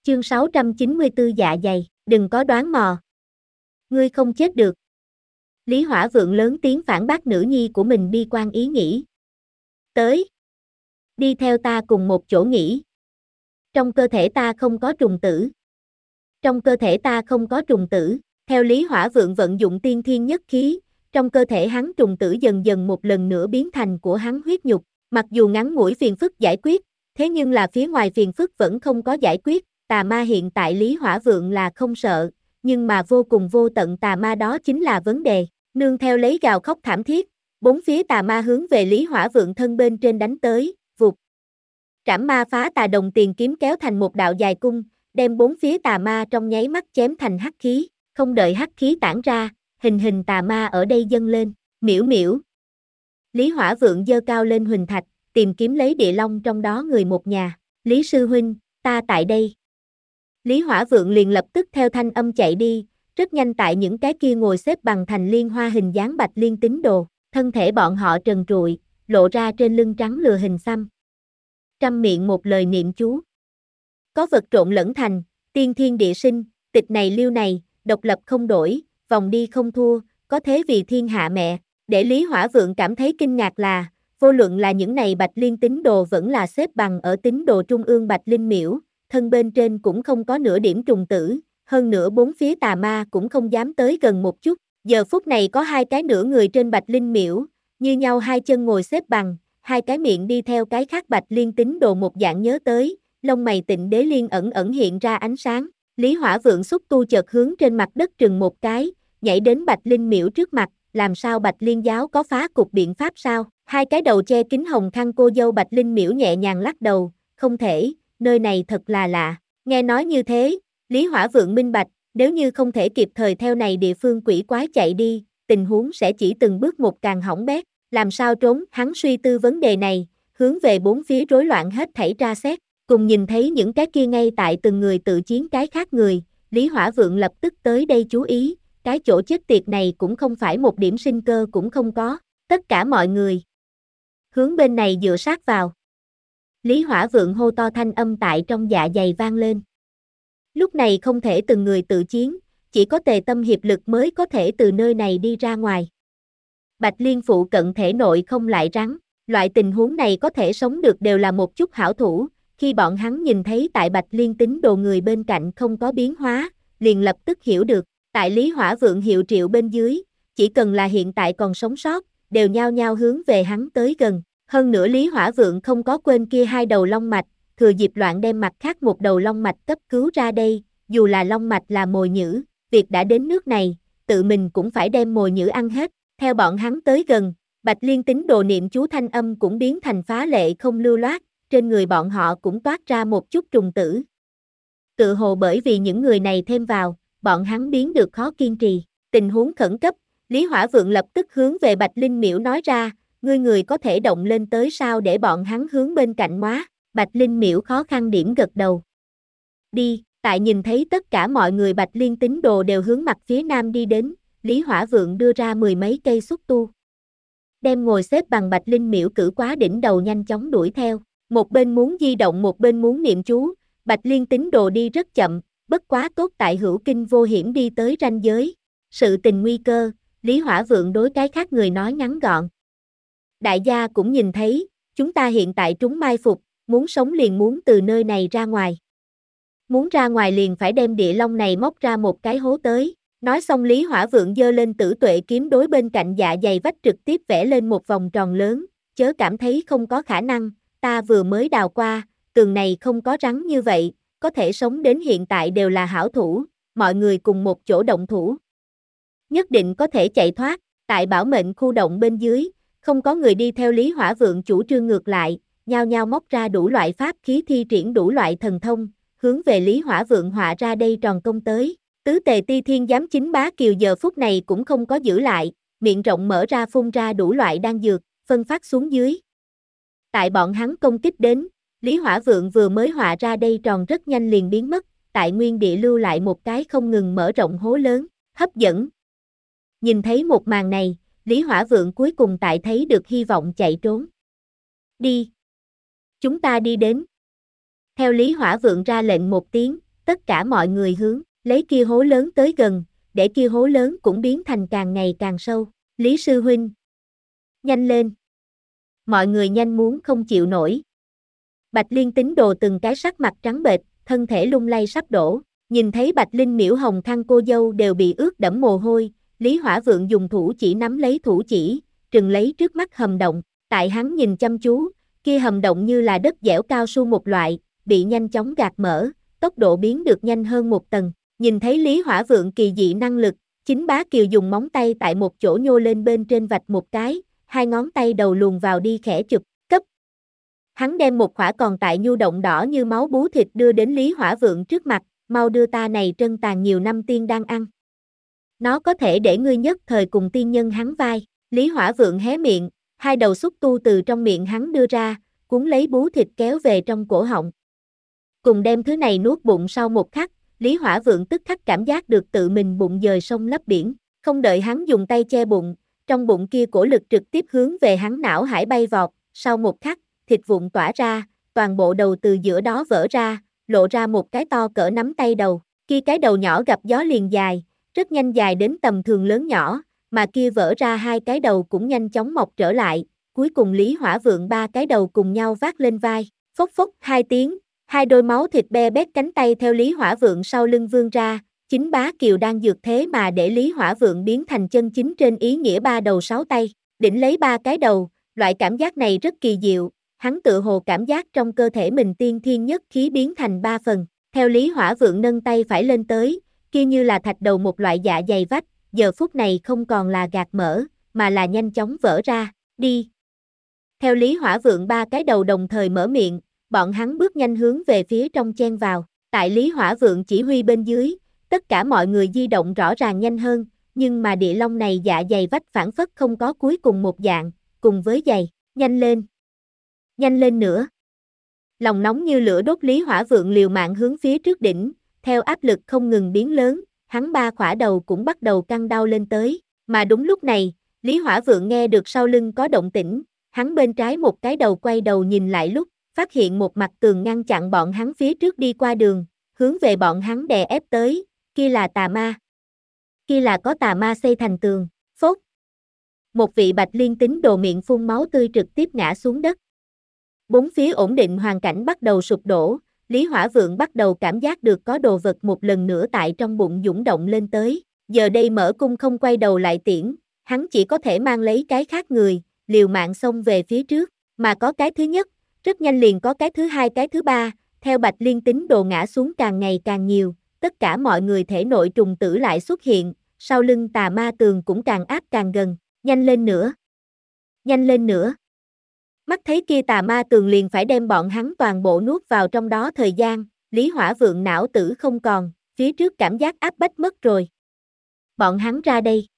Chương 694 dạ dày, đừng có đoán mò. Ngươi không chết được. Lý Hỏa Vượng lớn tiếng phản bác nữ nhi của mình bi quan ý nghĩ. Tới. Đi theo ta cùng một chỗ nghỉ. Trong cơ thể ta không có trùng tử. Trong cơ thể ta không có trùng tử. Theo Lý Hỏa Vượng vận dụng tiên thiên nhất khí, trong cơ thể hắn trùng tử dần dần một lần nữa biến thành của hắn huyết nhục. Mặc dù ngắn ngủi phiền phức giải quyết, thế nhưng là phía ngoài phiền phức vẫn không có giải quyết. Tà ma hiện tại Lý Hỏa Vượng là không sợ, nhưng mà vô cùng vô tận tà ma đó chính là vấn đề. Nương theo lấy gào khóc thảm thiết, bốn phía tà ma hướng về Lý Hỏa Vượng thân bên trên đánh tới, vụt. Trảm ma phá tà đồng tiền kiếm kéo thành một đạo dài cung, đem bốn phía tà ma trong nháy mắt chém thành hắc khí, không đợi hắc khí tản ra, hình tà ma ở đây dâng lên, miễu miễu. Lý Hỏa Vượng giơ cao lên huỳnh thạch, tìm kiếm lấy địa long trong đó người một nhà, Lý sư huynh, ta tại đây. Lý Hỏa Vượng liền lập tức theo thanh âm chạy đi, rất nhanh tại những cái kia ngồi xếp bằng thành liên hoa hình dáng bạch liên tín đồ, thân thể bọn họ trần trụi, lộ ra trên lưng trắng lừa hình xăm. Trăm miệng một lời niệm chú. Có vật trộn lẫn thành, tiên thiên địa sinh, tịch này liêu này, độc lập không đổi, vòng đi không thua, có thế vì thiên hạ mẹ. Để Lý Hỏa Vượng cảm thấy kinh ngạc là, vô luận là những này bạch liên tín đồ vẫn là xếp bằng ở tín đồ trung ương bạch linh miễu, thân bên trên cũng không có nửa điểm trùng tử, hơn nữa bốn phía tà ma cũng không dám tới gần một chút. Giờ phút này có hai cái nửa người trên bạch linh miễu, như nhau hai chân ngồi xếp bằng, hai cái miệng đi theo cái khác bạch liên tín đồ một dạng nhớ tới, lông mày Tịnh Đế Liên ẩn ẩn hiện ra ánh sáng. Lý Hỏa Vượng xúc tu chợt hướng trên mặt đất trừng một cái, nhảy đến bạch linh miễu trước mặt, làm sao bạch liên giáo có phá cục biện pháp sao? Hai cái đầu che kính hồng khăn cô dâu bạch linh miễu nhẹ nhàng lắc đầu, không thể, nơi này thật là lạ. Nghe nói như thế, Lý Hỏa Vượng minh bạch, nếu như không thể kịp thời theo này địa phương quỷ quái chạy đi, tình huống sẽ chỉ từng bước một càng hỏng bét, làm sao trốn? Hắn suy tư vấn đề này, hướng về bốn phía rối loạn hết thảy tra xét, cùng nhìn thấy những cái kia ngay tại từng người tự chiến cái khác người, Lý Hỏa Vượng lập tức tới đây chú ý, cái chỗ chết tiệt này cũng không phải một điểm sinh cơ cũng không có, tất cả mọi người hướng bên này dựa sát vào. Lý Hỏa Vượng hô to thanh âm tại trong dạ dày vang lên. Lúc này không thể từng người tự chiến, chỉ có tề tâm hiệp lực mới có thể từ nơi này đi ra ngoài. Bạch Liên phụ cận thể nội không lại rắn, loại tình huống này có thể sống được đều là một chút hảo thủ, khi bọn hắn nhìn thấy tại Bạch Liên tín đồ người bên cạnh không có biến hóa, liền lập tức hiểu được, tại Lý Hỏa Vượng hiệu triệu bên dưới, chỉ cần là hiện tại còn sống sót, đều nhao nhao hướng về hắn tới gần. Hơn nữa Lý Hỏa Vượng không có quên kia hai đầu long mạch, thừa dịp loạn đem mặt khác một đầu long mạch cấp cứu ra đây, dù là long mạch là mồi nhữ, việc đã đến nước này, tự mình cũng phải đem mồi nhữ ăn hết. Theo bọn hắn tới gần, Bạch Liên tín đồ niệm chú thanh âm cũng biến thành phá lệ không lưu loát, trên người bọn họ cũng toát ra một chút trùng tử. Tự hồ bởi vì những người này thêm vào, bọn hắn biến được khó kiên trì. Tình huống khẩn cấp, Lý Hỏa Vượng lập tức hướng về Bạch Linh miễu nói ra, người có thể động lên tới sao để bọn hắn hướng bên cạnh móa. Bạch Linh miễu khó khăn điểm gật đầu. Đi, tại nhìn thấy tất cả mọi người Bạch Liên tín đồ đều hướng mặt phía nam đi đến, Lý Hỏa Vượng đưa ra mười mấy cây xúc tu. Đem ngồi xếp bằng Bạch Linh miễu cử quá đỉnh đầu nhanh chóng đuổi theo, một bên muốn di động một bên muốn niệm chú, Bạch Liên tín đồ đi rất chậm, bất quá tốt tại hữu kinh vô hiểm đi tới ranh giới. Sự tình nguy cơ, Lý Hỏa Vượng đối cái khác người nói ngắn gọn. Đại gia cũng nhìn thấy, chúng ta hiện tại trúng mai phục, muốn sống liền muốn từ nơi này ra ngoài. Muốn ra ngoài liền phải đem địa long này móc ra một cái hố tới. Nói xong Lý Hỏa Vượng giơ lên Tử Tuệ kiếm đối bên cạnh dạ dày vách trực tiếp vẽ lên một vòng tròn lớn, chớ cảm thấy không có khả năng, ta vừa mới đào qua, tường này không có rắn như vậy, có thể sống đến hiện tại đều là hảo thủ, mọi người cùng một chỗ động thủ. Nhất định có thể chạy thoát, tại bảo mệnh khu động bên dưới, không có người đi theo Lý Hỏa Vượng chủ trương ngược lại, nhao nhao móc ra đủ loại pháp khí thi triển đủ loại thần thông, hướng về Lý Hỏa Vượng họa ra đây tròn công tới. Tứ Tề Ti Thiên Giám Chính Bá Kiều giờ phút này cũng không có giữ lại, miệng rộng mở ra phun ra đủ loại đan dược, phân phát xuống dưới. Tại bọn hắn công kích đến, Lý Hỏa Vượng vừa mới họa ra đây tròn rất nhanh liền biến mất, tại nguyên địa lưu lại một cái không ngừng mở rộng hố lớn, hấp dẫn. Nhìn thấy một màn này, Lý Hỏa Vượng cuối cùng tại thấy được hy vọng chạy trốn. Đi! Chúng ta đi đến. Theo Lý Hỏa Vượng ra lệnh một tiếng, tất cả mọi người hướng lấy kia hố lớn tới gần, để kia hố lớn cũng biến thành càng ngày càng sâu. Lý sư huynh, nhanh lên. Mọi người nhanh muốn không chịu nổi. Bạch Liên tín đồ từng cái sắc mặt trắng bệch, thân thể lung lay sắp đổ. Nhìn thấy Bạch Linh Miễu Hồng Khăn cô dâu đều bị ướt đẫm mồ hôi, Lý Hỏa Vượng dùng thủ chỉ nắm lấy thủ chỉ, trừng lấy trước mắt hầm động. Tại hắn nhìn chăm chú, kia hầm động như là đất dẻo cao su một loại, bị nhanh chóng gạt mở, tốc độ biến được nhanh hơn một tầng. Nhìn thấy Lý Hỏa Vượng kỳ dị năng lực, Chính Bá Kiều dùng móng tay tại một chỗ nhô lên bên trên vạch một cái, hai ngón tay đầu luồn vào đi khẽ chụp, cấp. Hắn đem một khỏa còn tại nhu động đỏ như máu bú thịt đưa đến Lý Hỏa Vượng trước mặt, mau đưa ta này trân tàn nhiều năm tiên đang ăn. Nó có thể để ngươi nhất thời cùng tiên nhân hắn vai. Lý Hỏa Vượng hé miệng, hai đầu xúc tu từ trong miệng hắn đưa ra, cuốn lấy bú thịt kéo về trong cổ họng. Cùng đem thứ này nuốt bụng sau một khắc, Lý Hỏa Vượng tức khắc cảm giác được tự mình bụng dời sông lấp biển, không đợi hắn dùng tay che bụng, trong bụng kia cổ lực trực tiếp hướng về hắn não hải bay vọt, sau một khắc, thịt vụn tỏa ra, toàn bộ đầu từ giữa đó vỡ ra, lộ ra một cái to cỡ nắm tay đầu, kia cái đầu nhỏ gặp gió liền dài, rất nhanh dài đến tầm thường lớn nhỏ, mà kia vỡ ra hai cái đầu cũng nhanh chóng mọc trở lại, cuối cùng Lý Hỏa Vượng ba cái đầu cùng nhau vác lên vai, phốc phốc hai tiếng, hai đôi máu thịt be bét cánh tay theo Lý Hỏa Vượng sau lưng vươn ra, Chính Bá Kiều đang dược thế mà để Lý Hỏa Vượng biến thành chân chính trên ý nghĩa ba đầu sáu tay, đỉnh lấy ba cái đầu, loại cảm giác này rất kỳ diệu, hắn tự hồ cảm giác trong cơ thể mình tiên thiên nhất khí biến thành ba phần, theo Lý Hỏa Vượng nâng tay phải lên tới, kia như là thạch đầu một loại dạ dày vách, giờ phút này không còn là gạt mở, mà là nhanh chóng vỡ ra, đi. Theo Lý Hỏa Vượng ba cái đầu đồng thời mở miệng, bọn hắn bước nhanh hướng về phía trong chen vào, tại Lý Hỏa Vượng chỉ huy bên dưới, tất cả mọi người di động rõ ràng nhanh hơn, nhưng mà địa long này dạ dày vách phản phất không có cuối cùng một dạng, cùng với giày, nhanh lên nữa. Lòng nóng như lửa đốt Lý Hỏa Vượng liều mạng hướng phía trước đỉnh, theo áp lực không ngừng biến lớn, hắn ba khỏa đầu cũng bắt đầu căng đau lên tới, mà đúng lúc này, Lý Hỏa Vượng nghe được sau lưng có động tĩnh, hắn bên trái một cái đầu quay đầu nhìn lại lúc, phát hiện một mặt tường ngăn chặn bọn hắn phía trước đi qua đường, hướng về bọn hắn đè ép tới, kia là tà ma. Kia là có tà ma xây thành tường, phốt. Một vị Bạch Liên tín đồ miệng phun máu tươi trực tiếp ngã xuống đất. Bốn phía ổn định hoàn cảnh bắt đầu sụp đổ, Lý Hỏa Vượng bắt đầu cảm giác được có đồ vật một lần nữa tại trong bụng dũng động lên tới, giờ đây mở cung không quay đầu lại tiễn, hắn chỉ có thể mang lấy cái khác người, liều mạng xông về phía trước, mà có cái thứ nhất, rất nhanh liền có cái thứ hai cái thứ ba, theo Bạch Liên tín đồ ngã xuống càng ngày càng nhiều, tất cả mọi người thể nội trùng tử lại xuất hiện, sau lưng tà ma tường cũng càng áp càng gần, nhanh lên nữa. Mắt thấy kia tà ma tường liền phải đem bọn hắn toàn bộ nuốt vào trong đó thời gian, Lý Hỏa Vượng não tử không còn, phía trước cảm giác áp bách mất rồi. Bọn hắn ra đây,